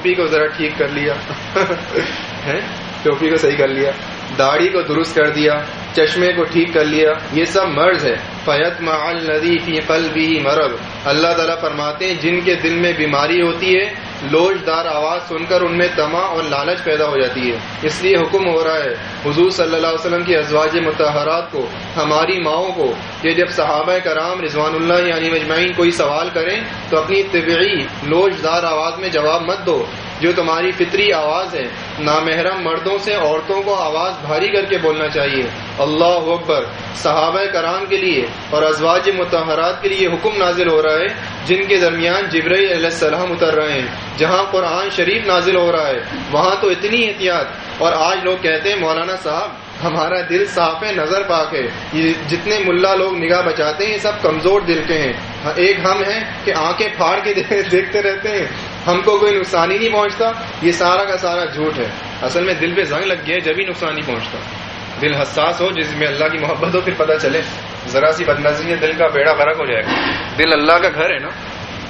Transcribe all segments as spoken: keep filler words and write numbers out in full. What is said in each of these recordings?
ٹوپی کو ذرا ٹھیک کر لیا ٹوپی کو صحیح کر لیا، داڑھی کو درست کر دیا، چشمے کو ٹھیک کر لیا، یہ سب مرض ہے۔ فَيَطْمَعَ الَّذِي فِي قَلْبِهِ مَرَضٌ، اللہ تعالیٰ فرماتے ہیں جن کے دل میں بیماری ہوتی ہے، لوچ دار آواز سن کر ان میں طمع اور لالچ پیدا ہو جاتی ہے۔ اس لیے حکم ہو رہا ہے حضور صلی اللہ علیہ وسلم کی ازواج مطہرات کو، ہماری ماؤں کو، کہ جب صحابہ کرام رضوان اللہ علیہم اجمعین کوئی سوال کریں تو اپنی طبعی لوچ دار آواز میں جواب مت دو، جو تمہاری فطری آواز ہے۔ نامحرم مردوں سے عورتوں کو آواز بھاری کر کے بولنا چاہیے۔ اللہ اکبر۔ صحابہ کرام کے لیے اور ازواج مطہرات کے لیے حکم نازل ہو رہا ہے جن کے درمیان جبرائیل علیہ السلام اتر رہے ہیں۔ جہاں قرآن شریف نازل ہو رہا ہے وہاں تو اتنی احتیاط، اور آج لوگ کہتے ہیں مولانا صاحب ہمارا دل صاف ہے، نظر پاک ہے۔ یہ جتنے ملا لوگ نگاہ بچاتے ہیں یہ سب کمزور دل کے ہیں۔ ایک ہم ہیں کہ آنکھیں پھاڑ کے دیکھتے رہتے ہیں، ہم کو کوئی نقصان ہی نہیں پہنچتا۔ یہ سارا کا سارا جھوٹ ہے۔ اصل میں دل پہ زنگ لگ گیا ہے جب ہی نقصان نہیں پہنچتا۔ دل حساس ہو، جس میں اللہ کی محبت ہو، پھر پتہ چلے ذرا سی بد نظری دل کا بیڑا غرق ہو جائے گا۔ دل اللہ کا گھر ہے نا۔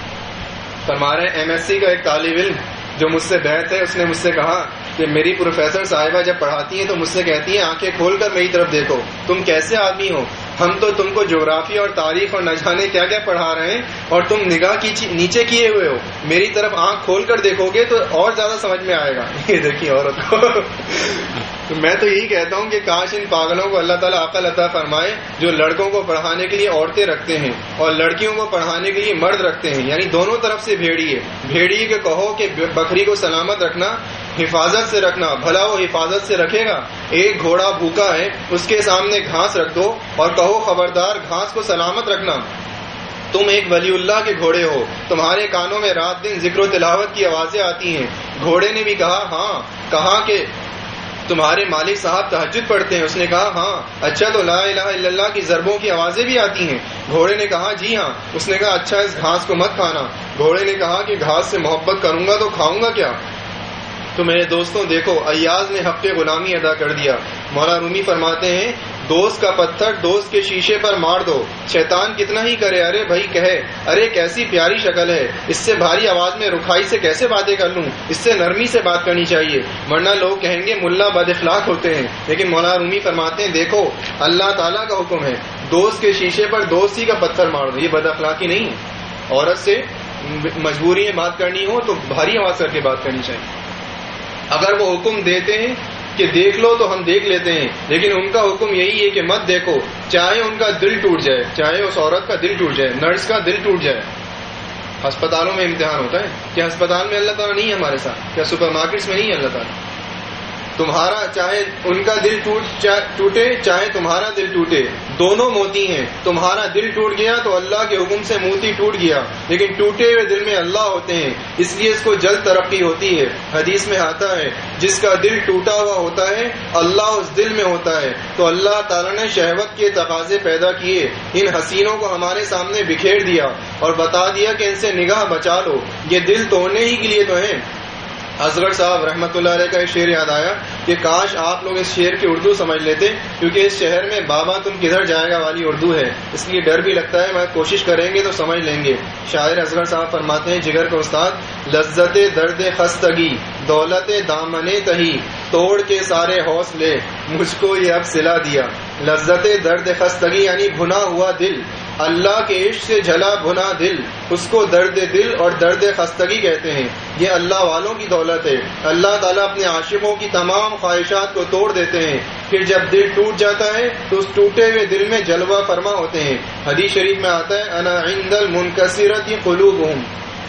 فرما رہے ایم ایس سی کا ایک طالب علم جو مجھ سے بیٹھ ہے، اس نے مجھ سے کہا کہ میری پروفیسر صاحبہ جب پڑھاتی ہیں تو مجھ سے کہتی ہیں آنکھیں کھول کر میری طرف دیکھو، تم کیسے آدمی ہو، ہم تو تم کو جغرافی اور تاریخ اور نہ جانے کیا کیا پڑھا رہے ہیں اور تم نگاہ کی نیچے کیے ہوئے ہو، میری طرف آنکھ کھول کر دیکھو گے تو اور زیادہ سمجھ میں آئے گا۔ یہ دیکھیے عورت کو تو میں تو یہی کہتا ہوں کہ کاش ان پاگلوں کو اللہ تعالیٰ عقل عطا فرمائے جو لڑکوں کو پڑھانے کے لیے عورتیں رکھتے ہیں اور لڑکیوں کو پڑھانے کے لیے مرد رکھتے ہیں، یعنی دونوں طرف سے بھیڑی ہے۔ بھیڑی کے کہو کہ بکری کو سلامت رکھنا، حفاظت سے رکھنا، بھلا وہ حفاظت سے رکھے گا؟ ایک گھوڑا بھوکا ہے، اس کے سامنے گھاس رکھ دو اور کہو خبردار گھاس کو سلامت رکھنا۔ تم ایک ولی اللہ کے گھوڑے ہو، تمہارے کانوں میں رات دن ذکر و تلاوت کی آوازیں آتی ہیں۔ گھوڑے نے بھی کہا ہاں۔ کہا کہ تمہارے مالک صاحب تہجد پڑھتے ہیں؟ اس نے کہا ہاں۔ اچھا تو لا الہ الا اللہ کی ضربوں کی آوازیں بھی آتی ہیں؟ گھوڑے نے کہا جی ہاں۔ اس نے کہا اچھا اس گھاس کو مت کھانا۔ گھوڑے نے کہا کہ گھاس سے محبت کروں گا تو کھاؤں گا کیا؟ تو میرے دوستوں دیکھو ایاز نے حق غلامی ادا کر دیا۔ مولانا رومی فرماتے ہیں دوست کا پتھر دوست کے شیشے پر مار دو، شیطان کتنا ہی کرے ارے بھائی کہے ارے کیسی پیاری شکل ہے، اس سے بھاری آواز میں رکھائی سے کیسے باتیں کر لوں، اس سے نرمی سے بات کرنی چاہیے ورنہ لوگ کہیں گے ملا بد اخلاق ہوتے ہیں۔ لیکن مولانا رومی فرماتے ہیں دیکھو اللہ تعالیٰ کا حکم ہے دوست کے شیشے پر دوستی کا پتھر مار دو، یہ بد اخلاقی نہیں ہے۔ عورت سے مجبوری میں بات کرنی ہو تو بھاری آواز کر کے بات کرنی چاہیے۔ اگر وہ حکم دیتے ہیں کہ دیکھ لو تو ہم دیکھ لیتے ہیں، لیکن ان کا حکم یہی ہے کہ مت دیکھو، چاہے ان کا دل ٹوٹ جائے، چاہے اس عورت کا دل ٹوٹ جائے، نرس کا دل ٹوٹ جائے۔ ہسپتالوں میں امتحان ہوتا ہے کہ ہسپتال میں اللہ تعالیٰ نہیں ہے ہمارے ساتھ، کیا سپر مارکیٹس میں نہیں ہے اللہ تعالیٰ؟ تمہارا چاہے ان کا دل ٹوٹ ٹوٹے چاہے تمہارا دل ٹوٹے، دونوں موتی ہیں۔ تمہارا دل ٹوٹ گیا تو اللہ کے حکم سے موتی ٹوٹ گیا، لیکن ٹوٹے ہوئے دل میں اللہ ہوتے ہیں، اس لیے اس کو جلد ترقی ہوتی ہے۔ حدیث میں آتا ہے جس کا دل ٹوٹا ہوا ہوتا ہے اللہ اس دل میں ہوتا ہے۔ تو اللہ تعالیٰ نے شہوت کے تقاضے پیدا کیے، ان حسینوں کو ہمارے سامنے بکھیر دیا اور بتا دیا کہ ان سے نگاہ بچا لو، یہ دل توڑنے ہی کے لیے تو ہیں۔ اصغر صاحب رحمۃ اللہ علیہ کا ایک شعر یاد آیا کہ کاش آپ لوگ اس شعر کی اردو سمجھ لیتے، کیونکہ اس شہر میں بابا تم کدھر جائے گا والی اردو ہے، اس لیے ڈر بھی لگتا ہے، مگر کوشش کریں گے تو سمجھ لیں گے۔ شاعر اصغر صاحب فرماتے ہیں جگر کا استاد لذت درد خستگی دولت دامن تہی توڑ کے سارے حوصلے مجھ کو یہ اب صلہ دیا۔ لذت درد خستگی یعنی بھنا ہوا دل، اللہ کے عشق سے جھلا بھنا دل، اس کو درد دل اور درد خستگی کہتے ہیں۔ یہ اللہ والوں کی دولت ہے، اللہ تعالیٰ اپنے عاشقوں کی تمام خواہشات کو توڑ دیتے ہیں، پھر جب دل ٹوٹ جاتا ہے تو اس ٹوٹے ہوئے دل میں جلوہ فرما ہوتے ہیں۔ حدیث شریف میں آتا ہے انا عند المنکسرۃ قلوبہم۔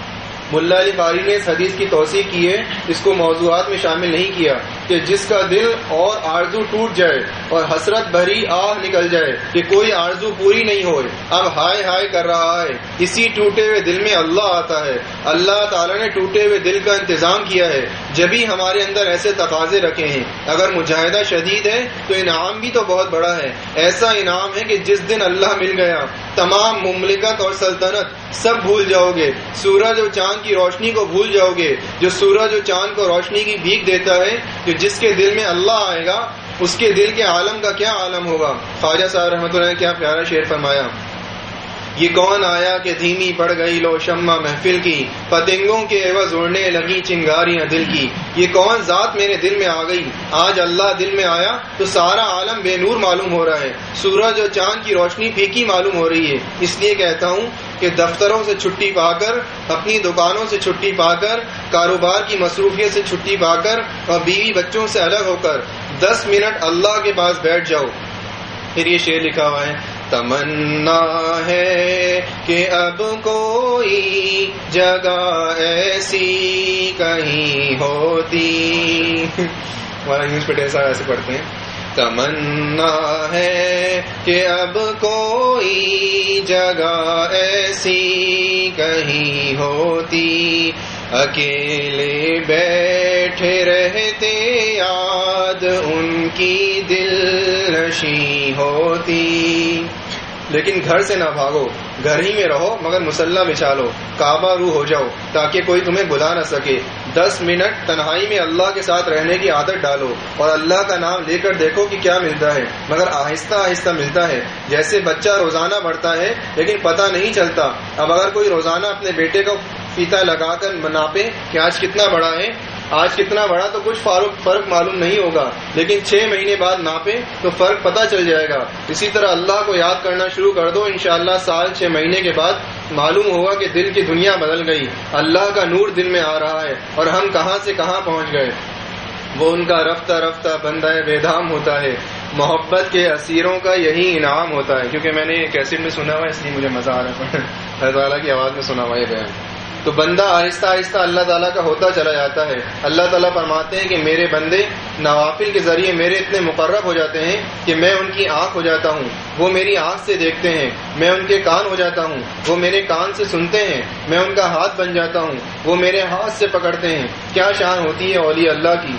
ملا علی قاری نے اس حدیث کی توثیق کی ہے، اس کو موضوعات میں شامل نہیں کیا، کہ جس کا دل اور آرزو ٹوٹ جائے اور حسرت بھری آہ نکل جائے کہ کوئی آرزو پوری نہیں ہوئے، اب ہائے ہائے کر رہا ہے، اسی ٹوٹے ہوئے دل میں اللہ آتا ہے۔ اللہ تعالیٰ نے ٹوٹے ہوئے دل کا انتظام کیا ہے، جبھی ہمارے اندر ایسے تقاضے رکھے ہیں۔ اگر مجاہدہ شدید ہے تو انعام بھی تو بہت بڑا ہے، ایسا انعام ہے کہ جس دن اللہ مل گیا تمام مملکت اور سلطنت سب بھول جاؤ گے، سورج اور چاند کی روشنی کو بھول جاؤ گے۔ جو سورج اور چاند کو روشنی کی بھیک دیتا ہے، جو جس کے دل میں اللہ آئے گا اس کے دل کے عالم کا کیا عالم ہوگا۔ خواجہ صاحب رحمۃ اللہ نے کیا پیارا شعر فرمایا یہ کون آیا کہ دھیمی پڑ گئی لو شمع محفل کی، پتنگوں کے عوض اڑنے لگی چنگاریاں دل کی. یہ کون ذات میرے دل میں آ گئی، آج اللہ دل میں آیا تو سارا عالم بے نور معلوم ہو رہا ہے، سورج اور چاند کی روشنی پھیکی معلوم ہو رہی ہے. اس لیے کہتا ہوں کہ دفتروں سے چھٹی پا کر، اپنی دکانوں سے چھٹی پا کر، کاروبار کی مصروفیت سے چھٹی پا کر اور بیوی بچوں سے الگ ہو کر دس منٹ اللہ کے پاس بیٹھ جاؤ. پھر یہ شعر لکھا ہوا ہے، تمنا ہے کہ اب کوئی جگہ ایسی کہیں ہوتی. ہمارا انگلش پہ ایسا ایسے پڑھتے ہیں، تمنا ہے کہ اب کوئی جگہ ایسی کہیں ہوتی، اکیلے بیٹھے رہتے یاد ان کی دل نشیں ہوتی. لیکن گھر سے نہ بھاگو، گھر ہی میں رہو مگر مصلی بچھا لو، کعبہ رو ہو جاؤ تاکہ کوئی تمہیں بلا نہ سکے. دس منٹ تنہائی میں اللہ کے ساتھ رہنے کی عادت ڈالو اور اللہ کا نام لے کر دیکھو کہ کیا ملتا ہے، مگر آہستہ آہستہ ملتا ہے. جیسے بچہ روزانہ بڑھتا ہے لیکن پتہ نہیں چلتا. اب اگر کوئی روزانہ اپنے بیٹے کو فیتا لگا کر ناپے کہ آج کتنا بڑا ہے، آج کتنا بڑا، تو کچھ فرق معلوم نہیں ہوگا، لیکن چھ مہینے بعد ناپے تو فرق پتہ چل جائے گا. اسی طرح اللہ کو یاد کرنا شروع کر دو، انشاءاللہ سال چھ مہینے کے بعد معلوم ہوگا کہ دل کی دنیا بدل گئی، اللہ کا نور دل میں آ رہا ہے اور ہم کہاں سے کہاں پہنچ گئے. وہ ان کا رفتہ رفتہ بندہ بیدام ہوتا ہے، محبت کے اسیروں کا یہی انعام ہوتا ہے. کیونکہ میں نے کیسٹ میں سنا ہوا ہے اس لیے مجھے مزہ آ رہا ہے، اللہ تعالیٰ کی آواز میں سنا ہوا یہ بیان. تو بندہ آہستہ آہستہ اللہ تعالیٰ کا ہوتا چلا جاتا ہے. اللہ تعالیٰ فرماتے ہیں کہ میرے بندے نوافل کے ذریعے میرے اتنے مقرب ہو جاتے ہیں کہ میں ان کی آنکھ ہو جاتا ہوں، وہ میری آنکھ سے دیکھتے ہیں. میں ان کے کان ہو جاتا ہوں، وہ میرے کان سے سنتے ہیں. میں ان کا ہاتھ بن جاتا ہوں، وہ میرے ہاتھ سے پکڑتے ہیں. کیا شان ہوتی ہے اولیاء اللہ کی.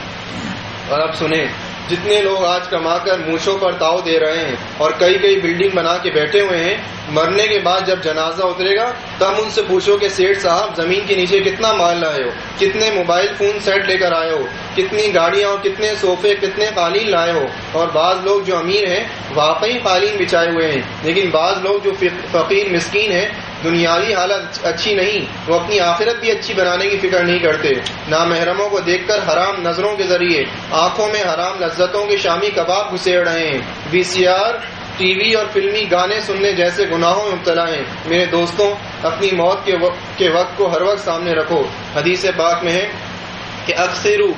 اور اب سنیں، جتنے لوگ آج کما کر مونچھوں پر تاؤ دے رہے ہیں اور کئی کئی بلڈنگ بنا کے بیٹھے ہوئے ہیں، مرنے کے بعد جب جنازہ اترے گا تب ان سے پوچھو کہ سیٹھ صاحب زمین کے نیچے کتنا مال لائے ہو، کتنے موبائل فون سیٹ لے کر آئے ہو، کتنی گاڑیاں اور کتنے صوفے، کتنے قالین لائے ہو. اور بعض لوگ جو امیر ہیں واقعی قالین بچھائے ہوئے ہیں، لیکن بعض لوگ جو فقیر مسکین ہیں، دنیاوی حالت اچھی نہیں، وہ اپنی آخرت بھی اچھی بنانے کی فکر نہیں کرتے. نامحرموں کو دیکھ کر حرام نظروں کے ذریعے آنکھوں میں حرام لذتوں کے شامی کباب گھسیڑ رہے ہیں. وی سی آر، ٹی وی اور فلمی گانے سننے جیسے گناہوں میں مبتلا ہیں. میرے دوستوں، اپنی موت کے وقت کے وقت کو ہر وقت سامنے رکھو. حدیث پاک میں ہے کہ اکثروا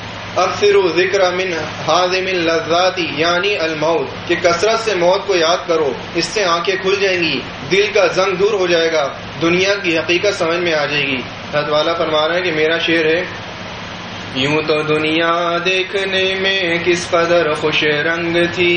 اکثروا ذکر من حازم اللذات یعنی الموت، کہ کثرت سے موت کو یاد کرو، اس سے آنکھیں کھل جائیں گی، دل کا زنگ دور ہو جائے گا، دنیا کی حقیقت سمجھ میں آ جائے گی. حضرت والا فرما رہے ہیں کہ میرا شعر ہے، یوں تو دنیا دیکھنے میں کس قدر خوش رنگ تھی،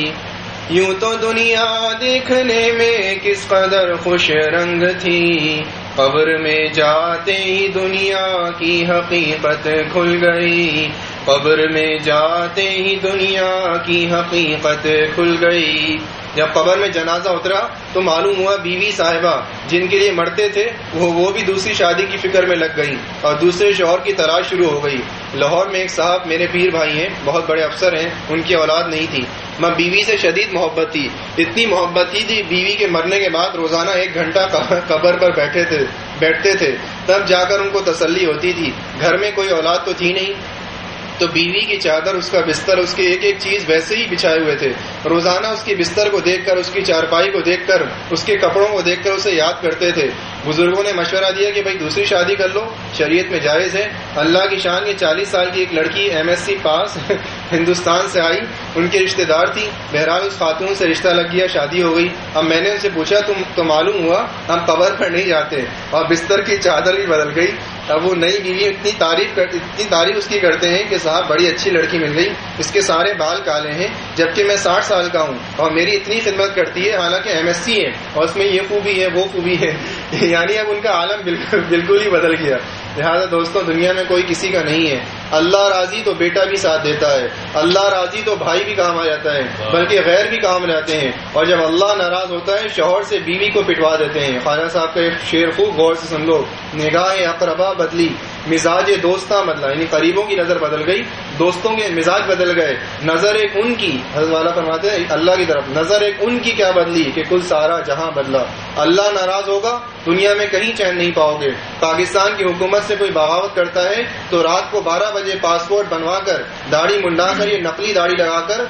یوں تو دنیا دیکھنے میں کس قدر خوش رنگ تھی، قبر میں جاتے ہی دنیا کی حقیقت کھل گئی، قبر میں جاتے ہی دنیا کی حقیقت کھل گئی. جب قبر میں جنازہ اترا تو معلوم ہوا بیوی صاحبہ جن کے لیے مرتے تھے وہ وہ بھی دوسری شادی کی فکر میں لگ گئی اور دوسرے شوہر کی تلاش شروع ہو گئی. لاہور میں ایک صاحب میرے پیر بھائی ہیں، بہت بڑے افسر ہیں، ان کی اولاد نہیں تھی. میں بیوی سے شدید محبت تھی، اتنی محبت تھی کہ بیوی کے مرنے کے بعد روزانہ ایک گھنٹہ قبر پر بیٹھے تھے بیٹھتے تھے تب جا کر ان کو تسلی ہوتی تھی. گھر میں کوئی اولاد تو تھی نہیں، تو بیوی کی چادر، اس کا بستر، اس کی ایک ایک چیز ویسے ہی بچھائے ہوئے تھے. روزانہ اس کی بستر کو دیکھ کر، اس کی چارپائی کو دیکھ کر، اس کے کپڑوں کو دیکھ کر اسے یاد کرتے تھے. بزرگوں نے مشورہ دیا کہ بھائی دوسری شادی کر لو، شریعت میں جائز ہے. اللہ کی شان کی چالیس سال کی ایک لڑکی M S C pass Hindustan سے آئی، ان کے رشتہ دار تھی. بہرحال اس خاتون سے رشتہ لگ گیا، شادی ہو گئی. اب میں نے ان سے پوچھا تم تو معلوم ہوا ہم قبر پر نہیں جاتے، اور بستر کی چادر بھی بدل گئی. اب وہ نئی بیوی اتنی تعریف کر اتنی تعریف اس کی کرتے ہیں کہ صاحب بڑی اچھی لڑکی مل گئی، اس کے سارے بال کالے ہیں جبکہ میں ساٹھ سال کا ہوں اور میری اتنی خدمت کرتی ہے، حالانکہ ایم ایس سی ہے اور اس میں یہ خوبی ہے وہ خوبی ہے. یعنی اب ان کا عالم بالکل بالکل ہی بدل گیا. لہٰذا دوستوں، دنیا میں کوئی کسی کا نہیں ہے. اللہ راضی تو بیٹا بھی ساتھ دیتا ہے، اللہ راضی تو بھائی بھی کام آ جاتا ہے، بلکہ غیر بھی کام لاتے ہیں. اور جب اللہ ناراض ہوتا ہے شوہر سے بیوی کو پٹوا دیتے ہیں. خواجہ صاحب کا ایک شعر خوب غور سے سن لو، نگاہ اقربا بدلی مزاج دوستاں بدلا، یعنی قریبوں کی نظر بدل گئی، دوستوں کے مزاج بدل گئے. نظر ایک ان کی، حضرت والا فرماتے ہیں اللہ کی طرف، نظر ایک ان کی کیا بدلی کہ کل سارا جہاں بدلا. اللہ ناراض ہوگا دنیا میں کہیں چین نہیں پاؤ گے. پاکستان کی حکومت سے کوئی بغاوت کرتا ہے تو رات کو بارہ بجے پاسپورٹ بنوا کر، داڑھی منڈا کر، یہ نقلی داڑھی لگا کر،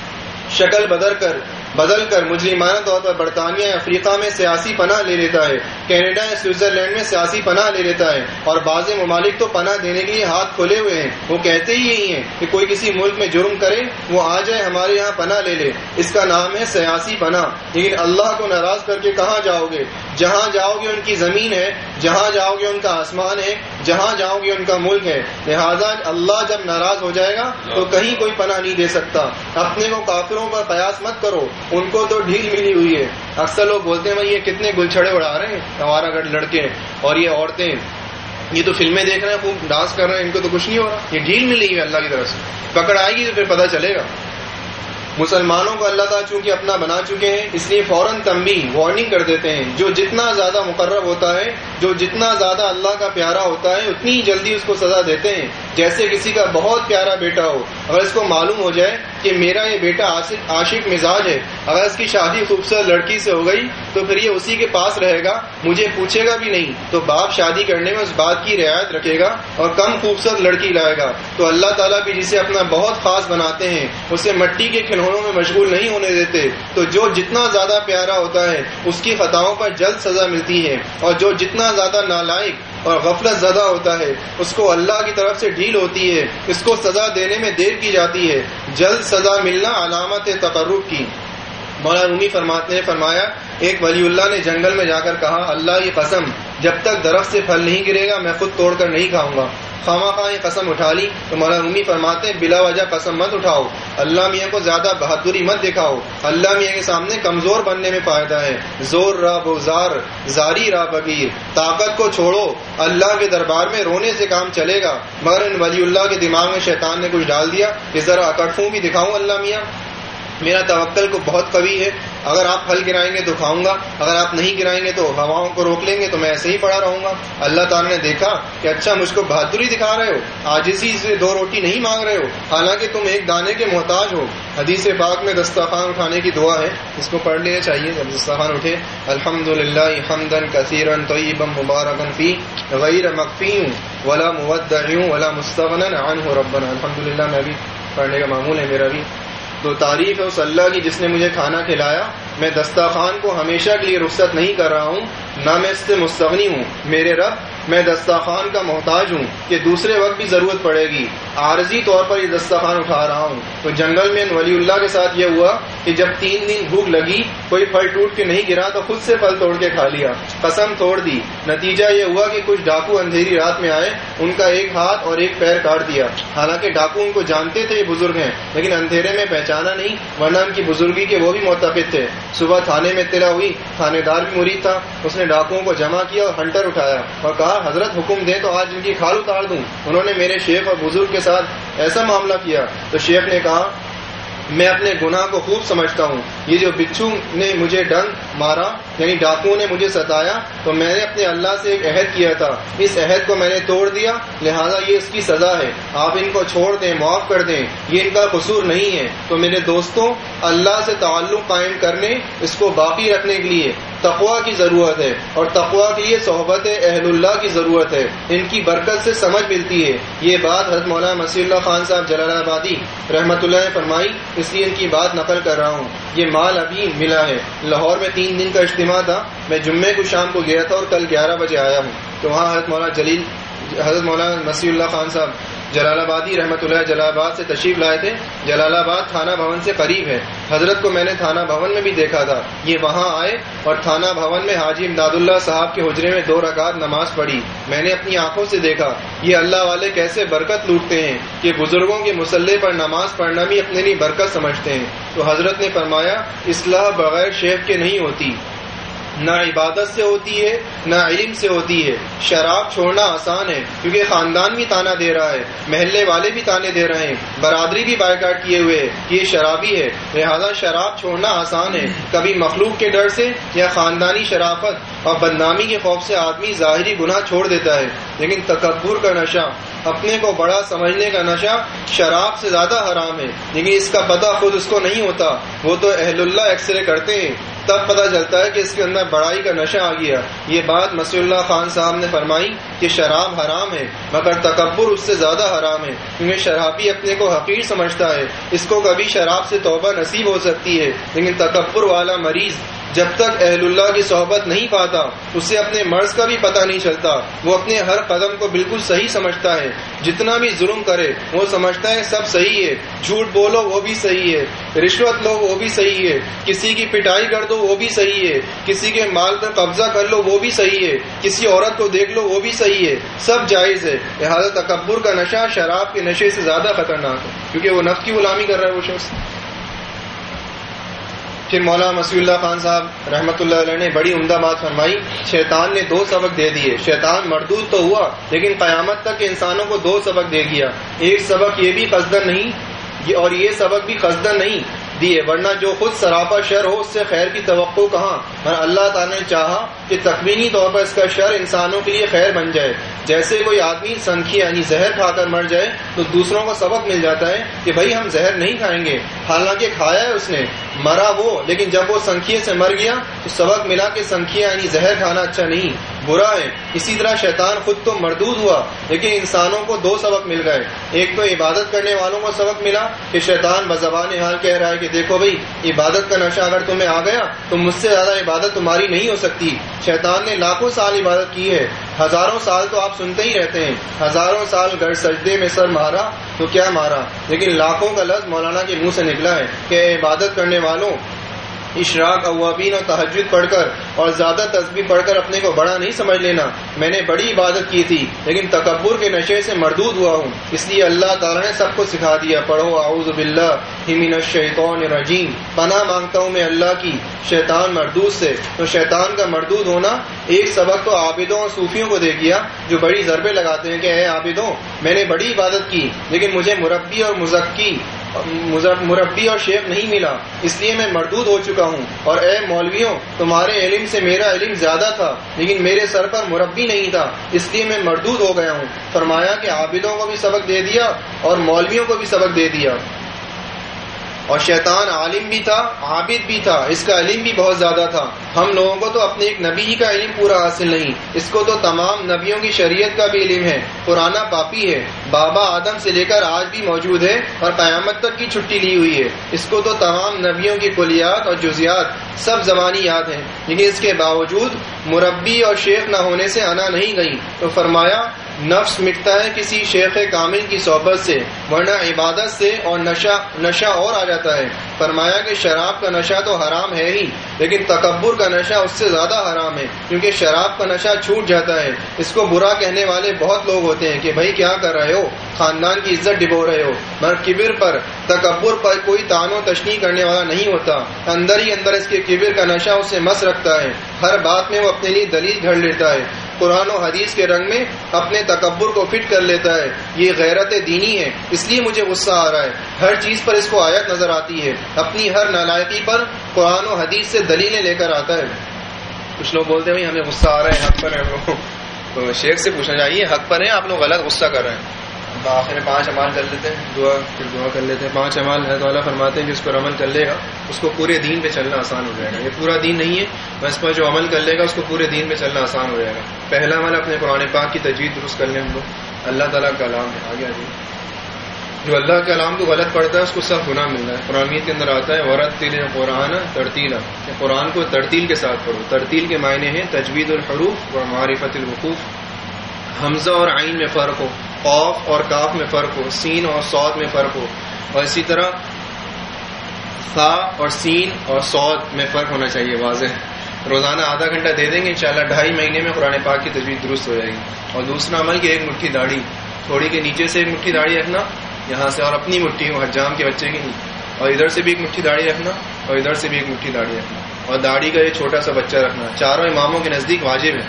شکل بدل کر بدل کر مجرمانہ طور پر برطانیہ یا افریقہ میں سیاسی پناہ لے لیتا ہے، کینیڈا یا سوئٹزرلینڈ میں سیاسی پناہ لے لیتا ہے. اور بعض ممالک تو پناہ دینے کے لیے ہاتھ کھولے ہوئے ہیں. وہ کہتے ہی یہی ہیں کہ کوئی کسی ملک میں جرم کرے وہ آ جائے ہمارے یہاں پناہ لے لے. اس کا نام ہے سیاسی پناہ. لیکن اللہ کو ناراض کر کے کہاں جاؤ گے؟ جہاں جاؤ گے ان کی زمین ہے، جہاں جاؤ گے ان کا آسمان ہے، جہاں جاؤ گے ان کا ملک ہے. لہذا اللہ جب ناراض ہو جائے گا تو کہیں کوئی پناہ نہیں دے سکتا. اپنے کو کافروں پر قیاس مت کرو، ان کو تو ڈھیل ملی ہوئی ہے. اکثر لوگ بولتے ہیں بھائی یہ کتنے گلچھڑے اڑا رہے ہیں ہمارا گڑھ لڑکے اور یہ عورتیں، یہ تو فلمیں دیکھ رہے ہیں، خوب ڈانس کر رہے ہیں، ان کو تو کچھ نہیں ہو رہا. یہ ڈھیل ملی ہے اللہ کی طرف سے، پکڑ آئے گی تو پھر پتہ چلے گا. مسلمانوں کو اللہ تعالیٰ چونکہ اپنا بنا چکے ہیں اس لیے فوراً تنبیہ وارننگ کر دیتے ہیں. جو جتنا زیادہ مقرب ہوتا ہے، جو جتنا زیادہ اللہ کا پیارا ہوتا ہے، اتنی ہی جلدی اس کو سزا دیتے ہیں. جیسے کسی کا بہت پیارا بیٹا ہو، اگر اس کو معلوم ہو جائے کہ میرا یہ بیٹا عاشق عاشق مزاج ہے، اگر اس کی شادی خوبصورت لڑکی سے ہو گئی تو پھر یہ اسی کے پاس رہے گا، مجھے پوچھے گا بھی نہیں. تو باپ شادی کرنے میں اس بات کی رعایت رکھے گا اور کم خوبصورت لڑکی لائے گا. تو اللہ تعالیٰ بھی جسے اپنا بہت خاص بناتے ہیں اسے مٹی کے کھلونوں میں مشغول نہیں ہونے دیتے. تو جو جتنا زیادہ پیارا ہوتا ہے اس کی خطاؤں پر جلد سزا ملتی ہے، اور جو جتنا زیادہ نالائق اور غفلت زدہ ہوتا ہے اس کو اللہ کی طرف سے ڈھیل ہوتی ہے، اس کو سزا دینے میں دیر کی جاتی ہے. جلد سزا ملنا علامت تقرب کی. مولانا رومی فرماتے ہیں، فرمایا ایک ولی اللہ نے جنگل میں جا کر کہا اللہ کی قسم جب تک درخت سے پھل نہیں گرے گا میں خود توڑ کر نہیں کھاؤں گا. خواہ خواہ یہ قسم اٹھا لی. تو مولانا رومی فرماتے ہیں بلا وجہ قسم مت اٹھاؤ، اللہ میاں کو زیادہ بہادری مت دکھاؤ. اللہ میاں کے سامنے کمزور بننے میں فائدہ ہے. زور را بوزار زاری را بگیر، طاقت کو چھوڑو، اللہ کے دربار میں رونے سے کام چلے گا. مگر ان ولی اللہ کے دماغ میں شیطان نے کچھ ڈال دیا کہ ذرا اکٹفوں بھی دکھاؤں اللہ میاں، میرا توکل کو بہت قوی ہے، اگر آپ پھل گرائیں گے تو کھاؤں گا، اگر آپ نہیں گرائیں گے تو ہواؤں کو روک لیں گے تو میں ایسے ہی پڑا رہوں گا. اللہ تعالیٰ نے دیکھا کہ اچھا مجھ کو بہادری دکھا رہے ہو، عاجزی سے دو روٹی نہیں مانگ رہے ہو حالانکہ تم ایک دانے کے محتاج ہو. حدیث پاک میں دسترخوان اٹھانے کی دعا ہے، اس کو پڑھ لینا چاہیے جب دسترخوان اٹھے. الحمدللہ حمدا کثیرا طیبا مبارکا فی غیر مکفی ولا مودع ولا مستغنى عنہ ربنا. الحمدللہ میں بھی پڑھنے کا معمول ہے میرا بھی. تو تعریف ہے اس اللہ کی جس نے مجھے کھانا کھلایا. میں دسترخوان کو ہمیشہ کے لیے رخصت نہیں کر رہا ہوں، نہ میں اس سے مستغنی ہوں. میرے رب میں دسترخوان کا محتاج ہوں کہ دوسرے وقت بھی ضرورت پڑے گی، عارضی طور پر یہ دسترخوان اٹھا رہا ہوں. تو جنگل میں ولی اللہ کے ساتھ یہ ہوا کہ جب تین دن بھوک لگی کوئی پھل ٹوٹ کے نہیں گرا تو خود سے پھل توڑ کے کھا لیا، قسم توڑ دی. نتیجہ یہ ہوا کہ کچھ ڈاکو اندھیری رات میں آئے، ان کا ایک ہاتھ اور ایک پیر کاٹ دیا. حالانکہ ڈاکو ان کو جانتے تھے یہ بزرگ ہیں لیکن اندھیرے میں پہچانا نہیں، ورنہ ان کی بزرگی کے وہ بھی معتقد تھے. صبح تھانے میں اطلاع ہوئی، تھانے دار بھی مرید تھا، اس نے ڈاکوؤں کو جمع کیا اور ہنٹر اٹھایا اور کہا حضرت حکم دیں تو آج ان کی کھال اتار دوں. انہوں نے میرے شیخ اور بزرگ کے ساتھ ایسا معاملہ کیا. تو شیخ نے کہا میں اپنے گناہ کو خوب سمجھتا ہوں، یہ جو بچھو نے مجھے ڈنگ مارا یعنی ڈاکوؤں نے مجھے ستایا تو میں نے اپنے اللہ سے ایک عہد کیا تھا، اس عہد کو میں نے توڑ دیا، لہذا یہ اس کی سزا ہے. آپ ان کو چھوڑ دیں، معاف کر دیں، یہ ان کا قصور نہیں ہے. تو میرے دوستوں اللہ سے تعلق قائم کرنے، اس کو باقی رکھنے کے لیے تقویٰ کی ضرورت ہے، اور تقویٰ کے لیے صحبت اہل اللہ کی ضرورت ہے. ان کی برکت سے سمجھ ملتی ہے. یہ بات حضرت مولانا مسیح اللہ خان صاحب جلال آبادی رحمۃ اللہ نے فرمائی، اس لیے ان کی بات نقل کر رہا ہوں. یہ مال ابھی ملا ہے. لاہور میں تین دن کا اجتماع تھا، میں جمعے کو شام کو گیا تھا اور کل گیارہ بجے آیا ہوں. تو وہاں حضرت مولانا جلیل حضرت مولانا مسیح اللہ خان صاحب جلال آبادی رحمۃ اللہ جلال آباد سے تشریف لائے تھے. جلال آباد تھانہ بھون سے قریب ہے. حضرت کو میں نے تھانہ بھون میں بھی دیکھا تھا. یہ وہاں آئے اور تھانہ بھون میں حاجی امداد اللہ صاحب کے حجرے میں دو رکعت نماز پڑھی. میں نے اپنی آنکھوں سے دیکھا یہ اللہ والے کیسے برکت لوٹتے ہیں کہ بزرگوں کے مصلے پر نماز پڑھنا بھی اپنے لیے برکت سمجھتے ہیں. تو حضرت نے فرمایا اصلاح بغیر شیخ کے نہیں ہوتی. نہ عبادت سے ہوتی ہے نہ علم سے ہوتی ہے. شراب چھوڑنا آسان ہے کیونکہ خاندان بھی تانا دے رہا ہے, محلے والے بھی تانے دے رہے ہیں, برادری بھی بائیکاٹ کیے ہوئے ہے کہ یہ شرابی ہے, لہذا شراب چھوڑنا آسان ہے. کبھی مخلوق کے ڈر سے یا خاندانی شرافت اور بدنامی کے خوف سے آدمی ظاہری گناہ چھوڑ دیتا ہے, لیکن تکبر کا نشہ, اپنے کو بڑا سمجھنے کا نشہ شراب سے زیادہ حرام ہے. لیکن اس کا پتہ خود اس کو نہیں ہوتا, وہ تو اہل اللہ ایکس رے کرتے ہیں تب پتہ چلتا ہے کہ اس کے اندر بڑائی کا نشہ آ گیا. یہ بات مسیح اللہ خان صاحب نے فرمائی کہ شراب حرام ہے مگر تکبر اس سے زیادہ حرام ہے, کیونکہ شرابی اپنے کو حقیر سمجھتا ہے, اس کو کبھی شراب سے توبہ نصیب ہو سکتی ہے, لیکن تکبر والا مریض جب تک اہل اللہ کی صحبت نہیں پاتا اسے اپنے مرض کا بھی پتہ نہیں چلتا. وہ اپنے ہر قدم کو بالکل صحیح سمجھتا ہے, جتنا بھی ظلم کرے وہ سمجھتا ہے سب صحیح ہے, جھوٹ بولو وہ بھی صحیح ہے, رشوت لو وہ بھی صحیح ہے, کسی کی پٹائی کر دو وہ بھی صحیح ہے, کسی کے مال پر قبضہ کر لو وہ بھی صحیح ہے, کسی عورت کو دیکھ لو وہ بھی صحیح ہے, سب جائز ہے. لہٰذا تکبر کا نشہ شراب کے نشے سے زیادہ خطرناک ہے کیونکہ وہ نفس کی غلامی کر رہا ہے وہ شخص. پھر مولانا مسیح اللہ خان صاحب رحمۃ اللہ علیہ نے بڑی عمدہ بات فرمائی, شیطان نے دو سبق دے دیے. شیطان مردود تو ہوا لیکن قیامت تک انسانوں کو دو سبق دے دیا. ایک سبق یہ بھی قصدن نہیں اور یہ سبق بھی قصدن نہیں دیے, ورنہ جو خود سراپا شر ہو اس سے خیر کی توقع کہاں. اللہ تعالیٰ نے چاہا کہ تکوینی طور پر اس کا شر انسانوں کے لیے خیر بن جائے. جیسے کوئی آدمی سنکھی یعنی زہر کھا کر مر جائے تو دوسروں کو سبق مل جاتا ہے کہ بھائی ہم زہر نہیں کھائیں گے, حالانکہ کھایا ہے اس نے, مرا وہ, لیکن جب وہ سنکھیے سے مر گیا تو سبق ملا کہ سنکھیا یعنی زہر کھانا اچھا نہیں, برا ہے. اسی طرح شیطان خود تو مردود ہوا لیکن انسانوں کو دو سبق مل گئے. ایک تو عبادت کرنے والوں کو سبق ملا کہ شیطان بزبان حال کہہ رہا ہے کہ دیکھو بھائی عبادت کا نشہ اگر تمہیں آ گیا تو مجھ سے زیادہ عبادت تمہاری نہیں ہو سکتی. شیطان نے لاکھوں سال عبادت کی ہے, ہزاروں سال تو آپ سنتے ہی رہتے ہیں, ہزاروں سال گر سجدے میں سر مارا تو کیا مارا, لیکن لاکھوں کا لفظ مولانا کے منہ سے نکلا ہے کہ عبادت کرنے والوں اشراق اوابین اور تہجد پڑھ کر اور زیادہ تسبیح پڑھ کر اپنے کو بڑا نہیں سمجھ لینا. میں نے بڑی عبادت کی تھی لیکن تکبر کے نشے سے مردود ہوا ہوں, اس لیے اللہ تعالیٰ نے سب کو سکھا دیا, پڑھو اعوذ باللہ من الشیطان الرجیم, پناہ مانگتا ہوں میں اللہ کی شیطان مردود سے. تو شیطان کا مردود ہونا ایک سبق تو عابدوں اور صوفیوں کو دے گیا جو بڑی ضربے لگاتے ہیں کہ اے عابدوں میں نے بڑی عبادت کی لیکن مجھے مربی اور مزکی مربی اور شیخ نہیں ملا, اس لیے میں مردود ہو چکا ہوں. اور اے مولویوں تمہارے علم سے میرا علم زیادہ تھا لیکن میرے سر پر مربی نہیں تھا, اس لیے میں مردود ہو گیا ہوں. فرمایا کہ عابدوں کو بھی سبق دے دیا اور مولویوں کو بھی سبق دے دیا. اور شیطان عالم بھی تھا عابد بھی تھا, اس کا علم بھی بہت زیادہ تھا. ہم لوگوں کو تو اپنے ایک نبی کا علم پورا حاصل نہیں, اس کو تو تمام نبیوں کی شریعت کا بھی علم ہے. پرانا پاپی ہے, بابا آدم سے لے کر آج بھی موجود ہے اور قیامت تک کی چھٹی لی ہوئی ہے. اس کو تو تمام نبیوں کی کلیات اور جزیات سب زبانی یاد ہیں, لیکن اس کے باوجود مربی اور شیخ نہ ہونے سے انا نہیں گئی. تو فرمایا نفس مٹتا ہے کسی شیخ کامل کی صحبت سے, ورنہ عبادت سے اور نشہ نشہ اور آ جاتا ہے. فرمایا کہ شراب کا نشہ تو حرام ہے ہی لیکن تکبر کا نشہ اس سے زیادہ حرام ہے, کیونکہ شراب کا نشہ چھوٹ جاتا ہے. اس کو برا کہنے والے بہت لوگ ہوتے ہیں کہ بھائی کیا کر رہے ہو, خاندان کی عزت ڈبو رہے ہو, مگر کبر پر تکبر پر کوئی تان و تشنیع کرنے والا نہیں ہوتا. اندر ہی اندر اس کے کبر کا نشہ اسے مس رکھتا ہے, ہر بات میں وہ اپنے لیے دلیل گھڑ لیتا ہے, قرآن و حدیث کے رنگ میں اپنے تکبر کو فٹ کر لیتا ہے. یہ غیرت دینی ہے, اس لیے مجھے غصہ آ رہا ہے. ہر چیز پر اس کو آیت نظر آتی ہے, اپنی ہر نالائقی پر قرآن و حدیث سے دلیلیں لے کر آتا ہے. کچھ لوگ بولتے ہیں ہمیں غصہ آ رہا ہے, حق پر ہے. ہم لوگ تو شیخ سے پوچھنا چاہیے حق پر ہیں آپ لوگ غلط غصہ کر رہے ہیں. آخر پانچ عمال کر لیتے ہیں, دعا پھر دعا کر لیتے ہیں. پانچ عمال اللہ تعالیٰ فرماتے ہیں کہ اس پر عمل کر لے گا اس کو پورے دین پہ چلنا آسان ہو جائے گا. یہ پورا دین نہیں ہے, بس پر جو عمل کر لے گا اس کو پورے دین پہ چلنا آسان ہو جائے گا. پہلا عمل اپنے قرآن پاک کی تجوید درست کر لیں ہم لوگ. اللہ تعالیٰ کا کلام ہے, آگے آگے جو اللہ کے کلام کو غلط پڑھتا ہے اس کو سخت گناہ ملتا ہے. قرآن کے اندر آتا ہے ورتل قرآن ترتیلا, قرآن کو ترتیل کے ساتھ پڑھو. ترتیل کے معنی ہیں تجوید الحروف اور معرفت الوقوف. حمزہ اور عین میں فرق ہو, قاف اور کاف میں فرق ہو, سین اور صاد میں فرق ہو, اور اسی طرح ثا اور سین اور صاد میں فرق ہونا چاہیے واضح. روزانہ آدھا گھنٹہ دے دیں گے انشاءاللہ ڈھائی مہینے میں قرآن پاک کی تجوید درست ہو جائے گی. اور دوسرا عمل کہ ایک مٹھی داڑھی, تھوڑی کے نیچے سے ایک مٹھی داڑھی رکھنا یہاں سے, اور اپنی مٹھی حجام کے بچے کی نہیں, اور ادھر سے بھی ایک مٹھی داڑھی رکھنا اور ادھر سے بھی ایک مٹھی داڑھی رکھنا. اور داڑھی کا یہ چھوٹا سا بچہ رکھنا چاروں اماموں کے نزدیک واجب ہے.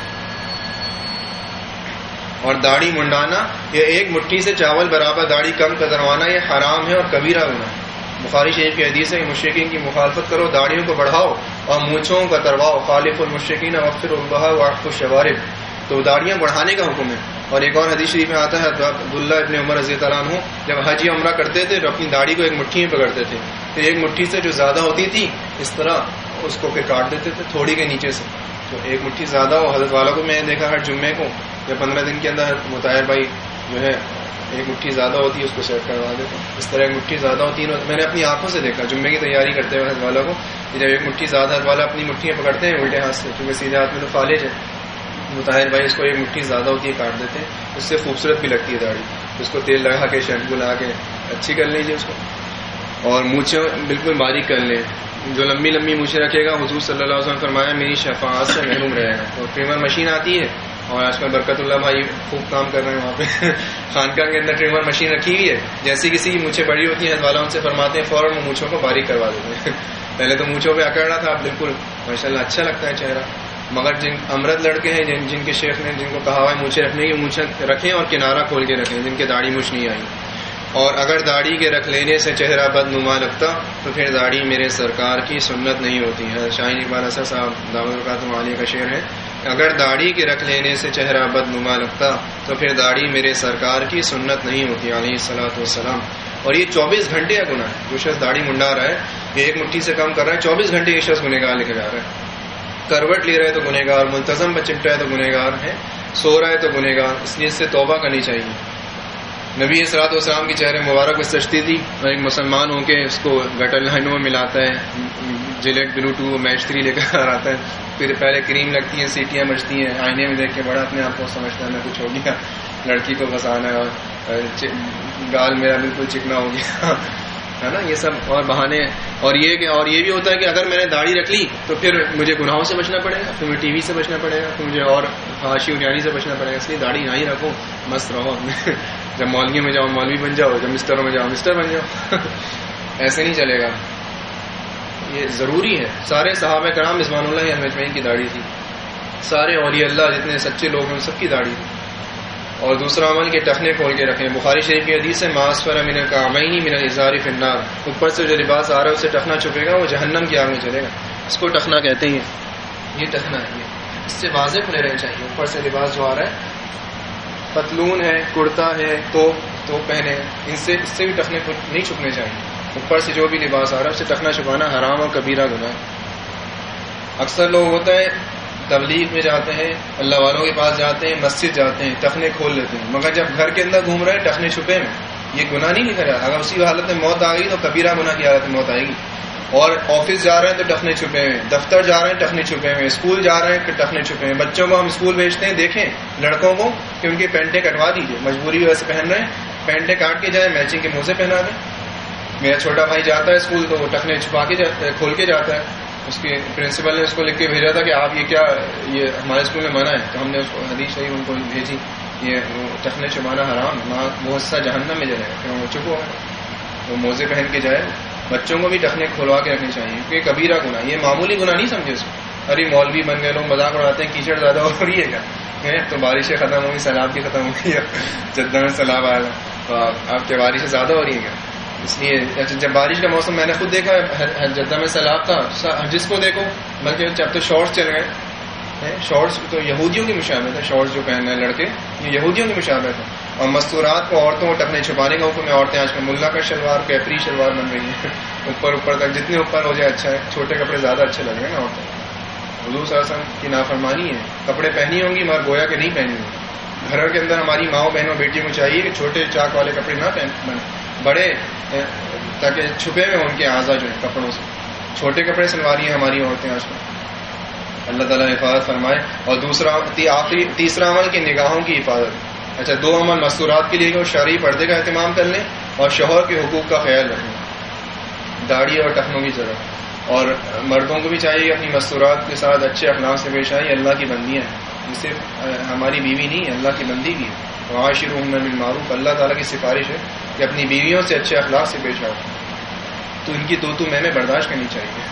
اور داڑھی منڈانا یہ ایک مٹھی سے چاول برابر داڑھی کم کروانا یہ حرام ہے اور کبیرہ گناہ ہے. بخاری شریف کی حدیث ہے کہ مشرکین کی مخالفت کرو، داڑھیوں کو بڑھاؤ اور مونچھوں کا ترواؤ. خالف المشرکین واغفر البہا واعف الشوارب، تو داڑیاں بڑھانے کا حکم ہے. اور ایک اور حدیث شریف میں آتا ہے عبداللہ ابن عمر رضی اللہ عنہ جب حج یا عمرہ کرتے تھے تو اپنی داڑھی کو ایک مٹھی میں پکڑتے تھے، تو ایک مٹھی سے جو زیادہ ہوتی تھی اس طرح اس کو پھر کاٹ دیتے تھے تھوڑی کے نیچے سے. تو ایک مٹھی زیادہ ہو. حضرت والا کو میں نے دیکھا ہر جمعے کو یا پندرہ دن کے اندر مطاہر بھائی جو ہے ایک مٹھی زیادہ ہوتی ہے اس کو سیٹ کروا دیتے ہیں. اس طرح ایک مٹھی زیادہ ہوتی ہے. میں نے اپنی آنکھوں سے دیکھا جمعے کی تیاری کرتے ہوئے حضرت والا کو کہ جب ایک مٹھی زیادہ حضرت والا اپنی مٹھیاں پکڑتے ہیں الٹے ہاتھ سے کیونکہ سیدھے ہاتھ میں تو فالج ہے. مطاہر بھائی اس کو ایک مٹھی زیادہ ہوتی ہے کاٹ دیتے ہیں. اس سے خوبصورت بھی لگتی ہے داڑھی. اس کو تیل لگا کے شیمپو لگا کے اچھی کر لیجیے اس کو. اور مونچھیں بالکل باریک کر لیں. جو لمبی لمبی مونچھیں رکھے گا حضور صلی اللہ علیہ وسلم فرمایا میری شفاعت سے محروم رہے گا. اور ٹریمر مشین آتی ہے اور آج کل برکت اللہ بھائی خوب کام کر رہے ہیں وہاں پہ خانقاہ کے اندر ٹریمر مشین رکھی ہوئی ہے. جیسی کسی کی مونچھیں بڑی ہوتی ہیں حضرت والا ان سے فرماتے ہیں فوراً وہ مونچھوں کو باریک کروا دیتے ہیں. پہلے تو مونچھوں پہ اکڑ رہا تھا اب بالکل ماشاء اللہ اچھا لگتا ہے چہرہ. مگر جن امرد لڑکے ہیں جن جن کے شیخ نے جن کو کہا ہوا ہے مونچھیں رکھنے کی مونچھیں رکھیں اور کنارہ کھول کے رکھیں جن کے داڑھی مونچھ نہیں آئی. اور اگر داڑھی کے رکھ لینے سے چہرہ بد نما لگتا تو پھر داڑھی میرے سرکار کی سنت نہیں ہوتی ہے. شاہین اقبال اسد صاحب دعوت القاتم عالیہ کا شعر ہے. اگر داڑھی کے رکھ لینے سے چہرہ بد نما لگتا تو پھر داڑھی میرے سرکار کی سنت نہیں ہوتی علیہ الصلوۃ والسلام. اور یہ چوبیس گھنٹے کا گناہ ہے. جو شخص داڑھی منڈا رہا ہے یہ ایک مٹھی سے کم کر رہا ہے چوبیس گھنٹے یہ شخص گنہگار لکھا جا رہا ہے. کروٹ لے رہا ہے تو گنہگار، منتظم پر چمٹا ہے تو گنہگار ہے، سو رہا ہے تو گنہگار. اس لیے اس سے توبہ کرنی چاہیے. نبی صلاحت والسلام کی چہرے مبارک میں سجتی تھی اور ایک مسلمان ہو کے اس کو گٹر لائنوں میں ملاتا ہے، جلیٹ گلو ٹو میچ تھری لے کر آتا ہے. پھر پہلے کریم لگتی ہیں، سیٹیاں بجتی ہیں، آئینے میں دیکھ کے بڑا اپنے آپ کو سمجھتا ہے میں کچھ ہو گیا، لڑکی کو پھنسانا ہے اور گال میرا بالکل چکنا ہو گیا ہے نا. یہ سب اور بہانے. اور یہ کہ اور یہ بھی ہوتا ہے کہ اگر میں نے داڑھی رکھ لی تو پھر مجھے گناہوں سے بچنا پڑے گا، پھر مجھے ٹی وی سے بچنا پڑے گا، پھر مجھے اور فحاشی اجانی سے بچنا پڑے گا. اس لیے داڑھی نہ ہی رکھو، مست رہو. جب مولوی میں جاؤ مولوی بن جاؤ، جب مسٹروں میں جاؤ مسٹر بن جاؤ. ایسے نہیں چلے گا. یہ ضروری ہے. سارے صحابہ کرام رضوان اللہ اجمعین کی داڑھی تھی. سارے اولیاء اللہ جتنے سچے لوگ ہیں سب کی داڑھی تھی. اور دوسرا عمل کے ٹخنے کھول کے رکھیں. بخاری شریف کی حدیث ہے ما اسفل من الکعبین من الازار فی النار. اوپر سے جو لباس آ رہا ہے اسے ٹخنا چھپے گا وہ جہنم کی آگ میں چلے گا. اس کو ٹخنا کہتے ہیں. یہ ٹخنا ہے. یہ اس سے واضح کھلے رہنے چاہیے. اوپر سے لباس جو آ رہا ہے پتلون ہے، کرتا ہے، تو تو پہنے، ان سے اس سے بھی ٹخنے نہیں چھپنے چاہیے. اوپر سے جو بھی لباس آ رہا ہے اسے ٹخنا چھپانا حرام اور کبیرہ گناہ. اکثر لوگ ہوتا ہے تبلیغ میں جاتے ہیں، اللہ والوں کے پاس جاتے ہیں، مسجد جاتے ہیں، ٹخنے کھول لیتے ہیں، مگر جب گھر کے اندر گھوم رہے ہیں ٹخنے چھپے میں. یہ گناہ نہیں لکھا جاتا. اگر اسی حالت میں موت آ گئی تو کبیرہ گناہ کی حالت میں موت آئے گی. اور آفس جا رہے ہیں تو ٹخنے چھپے ہوئے، دفتر جا رہے ہیں ٹخنے چھپے ہوئے، اسکول جا رہے ہیں کہ ٹخنے چھپے ہیں. بچوں کو ہم اسکول بھیجتے ہیں، دیکھیں لڑکوں کو کہ ان کی پینٹیں کٹوا دیجیے، مجبوری وجہ سے پہن رہے ہیں، پینٹیں کاٹ کے جائیں، میچنگ کے موزے پہنا دیں. میرا چھوٹا بھائی جاتا ہے اسکول تو وہ ٹخنے چھپا کے کھول کے جاتا ہے. اس کے پرنسپل نے اس کو لکھ کے بھیجا تھا کہ آپ یہ کیا، یہ ہمارے اسکول میں منع ہے. تو ہم نے اس کو حدیث شریف ان کو بھیجی، یہ ٹخنے چھپانا حرام ہے، بہت سا جہنم میں جائے گا. پھر وہ چپ ہو گئے، وہ موزے پہن کے جائے. بچوں کو بھی ٹخنے کھلوا کے رکھنے چاہیے کیونکہ کبیرہ گناہ. یہ معمولی گناہ نہیں سمجھے اس کو. ارے مولوی بن گئے، لوگ مذاق اڑاتے ہیں کیچڑ زیادہ ہو رہی ہے کیا، تو بارشیں ختم ہوگی، سیلاب بھی ختم ہو گئی، جدہ میں سیلاب آئے گا تو آپ کے بارشیں زیادہ ہو رہی ہیں کیا. اس لیے جب بارش کا موسم میں نے خود دیکھا جدہ میں سیلاب تھا، جس کو دیکھو بلکہ جب تو شارٹس چل گئے. شارٹس تو یہودیوں کی مشابہت ہے، شارٹس جو پہن رہے ہیں لڑکے یہ یہودیوں کی مشابہت ہے. اور مستورات کو عورتوں کو ٹکنے چھپانے کا حکم ہے. عورتیں آج کل ملا کا شلوار، کیپری شلوار بن رہی ہیں، اوپر اوپر تک جتنے اوپر ہو جائے اچھا ہے. چھوٹے کپڑے زیادہ اچھے لگ رہے ہیں نا عورتیں. حضور صلی اللہ علیہ وسلم کی نافرمانی ہے. کپڑے پہنی ہوں گی مگر گویا کہ نہیں پہنی ہوں. گھر کے اندر ہماری ماؤں بہنوں بیٹیوں کو چاہیے کہ چھوٹے چاک والے کپڑے نہ پہن، بڑے تاکہ چھپے ہوئے ان کے اعضاء جو ہیں کپڑوں سے. چھوٹے کپڑے سلوا رہی ہیں ہماری عورتیں آج کل. اللہ تعالیٰ حفاظت فرمائے. اور دوسرا آخری تیسرا عمل کی نگاہوں کی حفاظت. اچھا دو عمل مستورات کے لیے کہ شرعی پردے کا اہتمام کر لیں اور شوہر کے حقوق کا خیال رکھیں، داڑھی اور ٹخنوں کی ضرورت. اور مردوں کو بھی چاہیے کہ اپنی مستورات کے ساتھ اچھے اخلاق سے پیش آئیں. اللہ کی بندیاں ہیں، یہ صرف ہماری بیوی نہیں ہے، اللہ کی بندی بھی ہے. وعاشرہن بالمعروف، اللہ تعالیٰ کی سفارش ہے کہ اپنی بیویوں سے اچھے اخلاق سے پیش آؤ. تو ان کی تو تو میں میں برداشت کرنی چاہیے.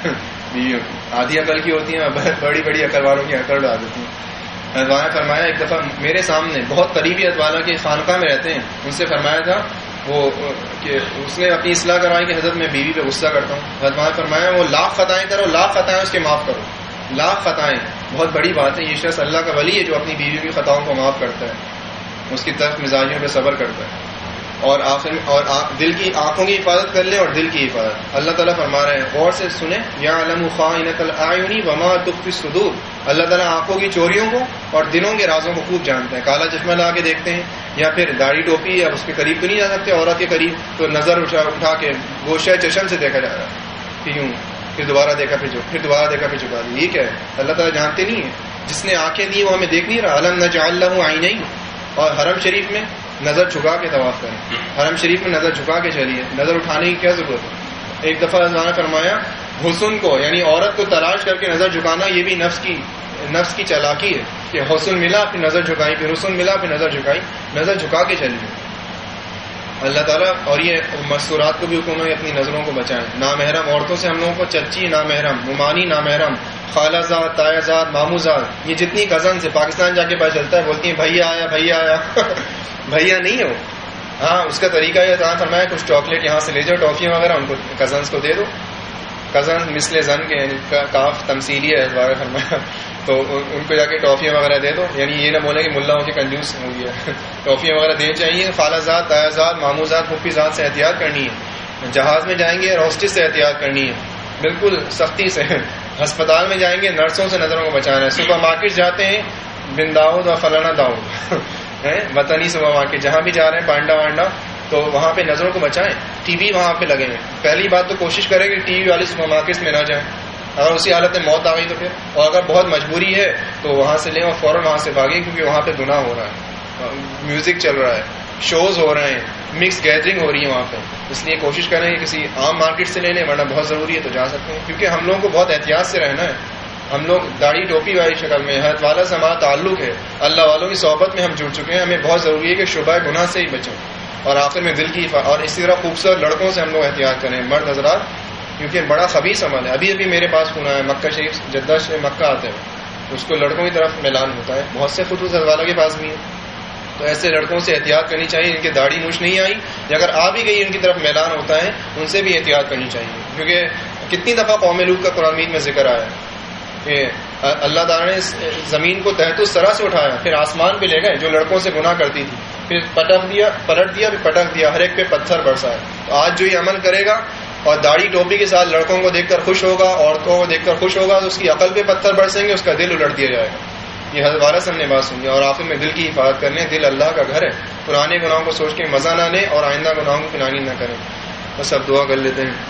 بیویوں کی آدھی عقل کی ہوتی ہیں، بڑی بڑی عقل والوں کی عقل اڑا دیتی ہیں. حضرت والا فرمایا ایک دفعہ میرے سامنے بہت قریبی حضرت والا کے خانقاہ میں رہتے ہیں، ان سے فرمایا تھا وہ کہ اس نے اپنی اصلاح کروائی کہ حضرت میں بیوی پہ غصہ کرتا ہوں. حضرت والا فرمایا وہ لاکھ خطائیں کرو، لاکھ خطائیں اس کے معاف کرو، لاکھ خطائیں. بہت بڑی بات ہے. یہ شخص اللہ کا ولی ہے جو اپنی بیوی کی خطاؤں کو معاف کرتا ہے، اس کی طرف مزاجیوں پہ صبر کرتا ہے. اور آخر اور دل کی آنکھوں کی حفاظت کر لے اور دل کی حفاظت. اللہ تعالیٰ فرما رہے ہیں، غور سے سنیں، یعلم خائنۃ الاعین وما تخفی الصدور. اللہ تعالیٰ آنکھوں کی چوریوں کو اور دلوں کے رازوں کو خوب جانتے ہیں. کالا چشمہ لا کے دیکھتے ہیں یا پھر داڑھی ٹوپی یا اس کے قریب تو نہیں جا سکتے عورت کے قریب، تو نظر اٹھا اٹھا کے گوشہ چشم سے دیکھا جا رہا ہے کہ یوں، پھر دوبارہ دیکھا پھر پھر دوبارہ دیکھا پھر چکا دیا. یہ کیا ہے؟ اللہ تعالیٰ جانتے نہیں ہیں. جس نے آنکھیں دی وہ ہمیں دیکھ نہیں رہا. الم نجعل لہ عینین. اور حرم شریف میں نظر جھکا کے طواف کریں، حرم شریف میں نظر جھکا کے چلیے، نظر اٹھانے کی کیا ضرورت ہے؟ ایک دفعہ نے فرمایا حسن کو یعنی عورت کو تلاش کر کے نظر جھکانا یہ بھی نفس کی نفس کی چالاکی ہے کہ حسن ملا پھر نظر جھکائی، پھر حسن ملا پھر نظر جھکائی. نظر جھکا کے چلیے. اللہ تعالیٰ اور یہ مستورات کو بھی حکم ہے اپنی نظروں کو بچائیں. نامحرم عورتوں سے ہم لوگوں کو چچی نامحرم، ممانی نامحرم، خالہ زاد، تایا زاد، مامو زاد، یہ جتنی کزن سے پاکستان جا کے پتہ چلتا ہے بولتی ہیں بھیا آیا بھیا آیا. بھیا نہیں ہے وہ. ہاں اس کا طریقہ یہ تھا فرمایا کچھ چاکلیٹ یہاں سے لے جاؤ، ٹافی وغیرہ ان کو کزنس کو دے دو. کزن مثل زن کے یعنی کاف تمثیلی ہے دوبارہ فرمایا، تو ان کو جا کے ٹافیاں وغیرہ دے دو. یعنی یہ نہ بولے کہ ملا ہو کے کنجوس ہو گیا. ٹافیاں وغیرہ دینی چاہیے. خالہ زاد، تایا زاد، مامو زاد، پھوپھی زاد سے احتیاط کرنی ہے. جہاز میں جائیں گے روسٹس سے احتیاط کرنی ہے بالکل سختی سے. ہسپتال میں جائیں گے نرسوں سے نظروں کو بچانا ہے. سپر مارکیٹ جاتے ہیں بن داؤد اور فلانا داؤد وطنی سپر مارکیٹ جہاں بھی جا رہے ہیں پانڈا وانڈا، تو وہاں پہ نظروں کو بچائیں. ٹی وی وہاں پہ لگے ہیں. پہلی بات تو کوشش کریں کہ ٹی وی والے سپر مارکیٹس میں نہ جائیں. اگر اسی حالت میں موت آ گئی تو پھر، اور اگر بہت مجبوری ہے تو وہاں سے لیں اور فوراً وہاں سے بھاگیں کیونکہ وہاں پہ گناہ ہو رہا ہے، میوزک چل رہا ہے، شوز ہو رہے ہیں، مکس گیدرنگ ہو رہی ہے وہاں پہ. اس لیے کوشش کریں کہ کسی عام مارکیٹ سے لے لیں، ورنہ بہت ضروری ہے تو جا سکتے ہیں. کیونکہ ہم لوگوں کو بہت احتیاط سے رہنا ہے. ہم لوگ داڑھی ٹوپی والی شکل میں حضرت والا سے ہمارا تعلق ہے، اللہ والوں کی صحبت میں ہم جڑ چکے ہیں. ہمیں بہت ضروری ہے کہ شبہ گناہ سے ہی بچیں اور آخر میں دل کی اور اسی طرح خوبصورت لڑکوں سے ہم لوگ احتیاط کریں، مرد حضرات، کیونکہ بڑا خبیث عمل ہے. ابھی ابھی میرے پاس فون آیا، مکہ شریف جدہ سے مکہ آتے ہیں اس کو لڑکوں کی طرف میلان ہوتا ہے. بہت سے خطوط حضرت والا کے پاس بھی ہیں. تو ایسے لڑکوں سے احتیاط کرنی چاہیے. ان کی داڑھی نوش نہیں آئی یا اگر آ بھی گئی ان کی طرف میلان ہوتا ہے ان سے بھی احتیاط کرنی چاہیے. کیونکہ کتنی دفعہ قوم لوط کا قرآن مجید میں ذکر آیا کہ اللہ تعالیٰ نے زمین کو تحت الثری سے اٹھایا، پھر آسمان پہ لے گئے جو لڑکوں سے گناہ کرتی تھی، پھر پٹک دیا پلٹ دیا پھر پٹک دیا، ہر ایک پہ پتھر برسائے. تو آج جو یہ عمل کرے گا اور داڑھی ٹوپی کے ساتھ لڑکوں کو دیکھ کر خوش ہوگا، عورتوں کو دیکھ کر خوش ہوگا، تو اس کی عقل پہ پتھر برسیں گے، اس کا دل الٹ دیا جائے گا. یہ حضرت والا سے ہم نے بات سنی. اور آخر میں دل کی حفاظت کرنے، دل اللہ کا گھر ہے. پرانے گناہوں کو سوچ کے مزہ نہ لیں اور آئندہ گناہوں کی پناہی نہ کریں. بس اب دعا کر لیتے ہیں،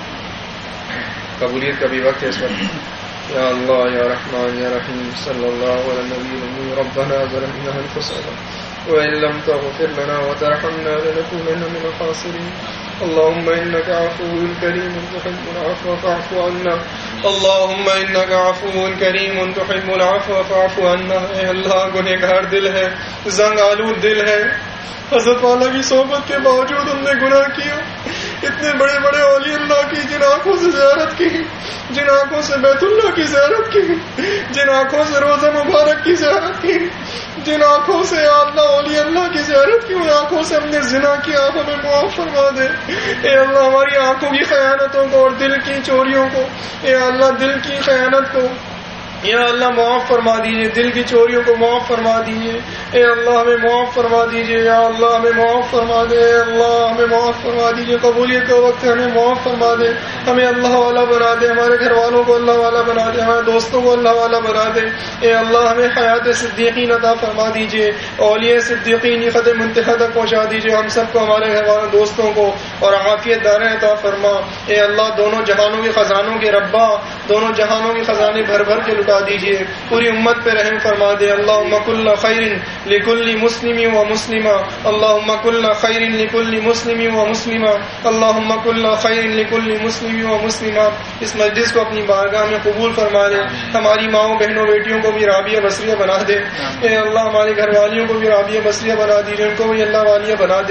قبولیت کا بھی وقت ہے اس وقت. یا اللہ یا رحمان یا رحیم صلی اللہ علی نبی الامین. ربنا ظلمنا انفسنا وإن لم تغفر لنا وترحمنا لنكونن من الخاسرين. اللهم إنك عفو كريم تحب العفو فاعف عنا. اللهم إنك عفو كريم تحب العفو فاعف عنا. اے اللہ گنہگار دل ہے، زنگ آلود دل ہے. حضرت والا کی صحبت کے باوجود ہم نے گناہ کیا. اتنے بڑے بڑے اولیاء اللہ کی جن آنکھوں سے زیارت کی، جن آنکھوں سے بیت اللہ کی زیارت کی، جن آنکھوں سے روزہ مبارک کی زیارت کی، جن آنکھوں سے یا اللہ اولیاء اللہ کی زیارت کی، ان آنکھوں سے ہم نے زنا کیا، ہمیں معاف فرما دے. اے اللہ ہماری آنکھوں کی خیانتوں کو اور دل کی چوریوں کو، اے اللہ دل کی خیانت کو یا اللہ معاف فرما دیجیے، دل کی چوریوں کو معاف فرما دیجیے. اے اللہ ہمیں معاف فرما دیجیے، یا اللہ ہمیں معاف فرما دے. اے اللہ ہمیں معاف فرما دیجیے. قبولیت کا وقت ہے، ہمیں معاف فرما دے. ہمیں اللہ والا بنا دے، ہمارے گھر والوں کو اللہ والا بنا دے، ہمارے دوستوں کو اللہ والا بنا دے. اے اللہ ہمیں حیات صدیقین عطا فرما دیجیے، اولیاء صدیقین کی خط منتہا تک پہنچا دیجیے ہم سب کو، ہمارے گھر والوں دوستوں کو، اور عافیت داریں عطا فرما. اے اللہ دونوں جہانوں کے خزانوں کے ربا، دونوں جہانوں کے خزانے بھر بھر کے لٹا دیجیے. پوری امت پہ رحم فرما دے. اللہم کل خیر لکل مسلم و مسلمہ. اللہم کل خیر لکل مسلم و مسلمہ. اللہم کل خیر لکل مسلم و مسلمہ. اس مجلس کو اپنی بارگاہ میں قبول فرما دے. ہماری ماؤں بہنوں بیٹیوں کو بھی رابعہ بصریہ بنا دے. اے اللہ ہمارے گھر والیوں کو بھی رابعہ بصریہ بنا دیجیے، ان کو بھی اللہ والیہ بنا دے.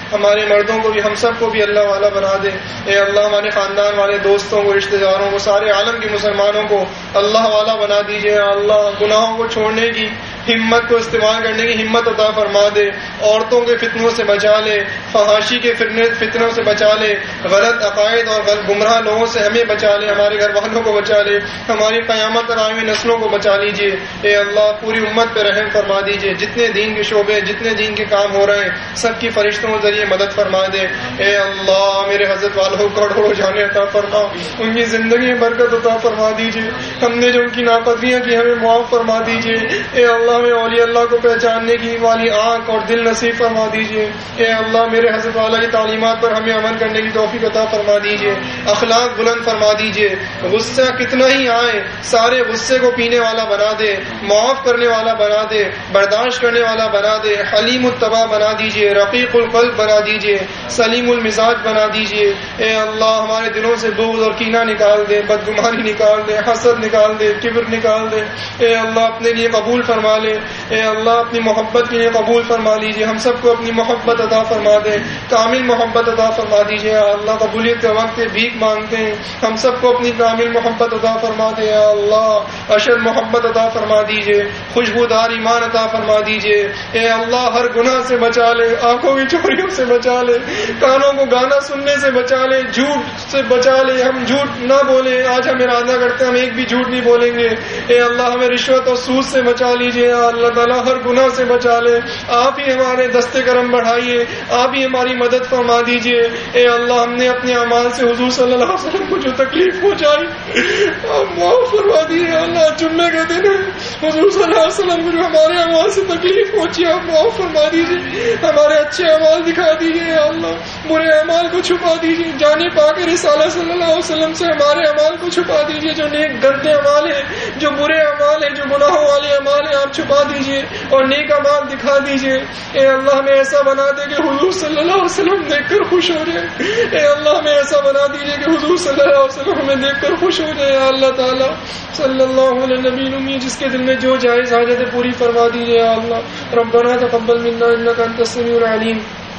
ہمارے مردوں کو بھی ہم سب کو بھی اللہ والا بنا دے. اے اللہ ہمارے خاندان والے دوستوں کو رشتہ داروں کو سارے عالم کے مسلمانوں کو اللہ والا بنا دیجیے. اللہ گناہوں کو چھوڑنے کی ہمت کو استعمال کرنے کی ہمت عطا فرما دے. عورتوں کے فتنوں سے بچا لے, فحاشی کے فتنوں سے بچا لے, غلط عقائد اور غلط گمراہ لوگوں سے ہمیں بچا لے, ہمارے گھر والوں کو بچا لے, ہماری قیامت اور آئندہ نسلوں کو بچا لیجیے. اے اللہ پوری امت پہ رحم فرما دیجیے. جتنے دین کے شعبے جتنے دین کے کام ہو رہے ہیں سب کی فرشتوں کے ذریعے مدد فرما دے. اے اللہ میرے حضرت والوں کو کروڑوں جانے عطا فرما, ان کی زندگی میں برکت عطا فرما دیجیے. ہم نے جو ان کی ناپتیاں کی ہمیں معاف فرما دیجیے. اے اللہ میں اولیاء اللہ کو پہچاننے کی والی آنکھ اور دل نصیب فرما دیجیے. اے اللہ میرے حضرت والا کی تعلیمات پر ہمیں عمل کرنے کی توفیق عطا فرما دیجیے. اخلاق بلند فرما دیجیے. غصہ کتنا ہی آئے سارے غصے کو پینے والا بنا دے, معاف کرنے والا بنا دے, برداشت کرنے والا بنا دے, حلیم الطبع بنا دیجیے, رقیق القلب بنا دیجیے, سلیم المزاج بنا دیجیے. اے اللہ ہمارے دلوں سے بغض اور کینہ نکال دے, بدگمانی نکال دے, حسد نکال دے, کبر نکال دے. اے اللہ اپنے لیے قبول فرما لے. اے اللہ اپنی محبت کے لیے قبول فرما لیجیے. ہم سب کو اپنی محبت عطا فرما دے, کامل محبت عطا فرما دیجیے. اللہ قبولیت کے وقت بھیک مانگتے ہیں, ہم سب کو اپنی کامل محبت عطا فرما دے. اللہ اشد محبت عطا فرما دیجیے, خوشبودار ایمان عطا فرما دیجیے. اے اللہ ہر گناہ سے بچا لے, آنکھوں کی چوریوں سے بچا لے, کانوں کو گانا سننے سے بچا لے, جھوٹ سے بچا لے, ہم جھوٹ نہ بولیں. آج ہم ارادہ کرتے ہیں ہم ایک بھی جھوٹ نہیں بولیں گے. اے اللہ ہمیں رشوت اور سود سے بچا لیجیے. اللہ تعالیٰ ہر گناہ سے بچا لے. آپ ہی ہمارے دستے کرم بڑھائیے, آپ ہی ہماری مدد فرما دیجیے. اے اللہ ہم نے اپنے اعمال سے حضور صلی اللہ علیہ وسلم کو جو تکلیف پہنچائی آپ معاف فرما دیجیے. اللہ جمعے کے دن حضور صلی اللہ علیہ وسلم کو جو ہمارے اعمال سے تکلیف پہنچی آپ معاف فرما دیجیے. ہمارے اچھے اعمال دکھا دیجیے. اللہ برے اعمال کو چھپا دیجیے. جانے پاک رسالہ صلی اللہ علیہ وسلم سے ہمارے اعمال کو چھپا دیجیے. جو نیک گندے اعمال ہیں, جو برے اعمال ہیں, جو گناہوں والے اعمال ہیں آپ چھپا دیجیے اور نیک اعمال دکھا دیجیے. اے اللہ ہمیں ایسا بنا دے کہ حضور صلی اللہ علیہ وسلم دیکھ کر خوش ہو جائے. اے اللہ ہمیں ایسا بنا دیجیے کہ حضور صلی اللہ علیہ وسلم ہمیں دیکھ کر خوش ہو جائے. اللہ تعالیٰ صلی اللہ علیہ نبی امی جس کے دل میں جو جائز حاجتیں پوری فرما دیجیے. اللہ ربنا تقبل منا انک انت السمیع العلیم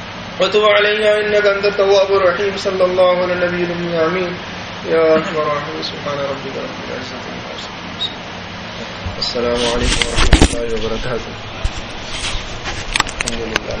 وتب علینا انک انت التواب الرحیم. صلی اللہ علیہ نبی امی آمین. یا ارحم الراحمین. سبحان ربک رب العزۃ عما یصفون. السلام علیکم ورحمۃ اللہ وبرکاتہ. الحمد للہ.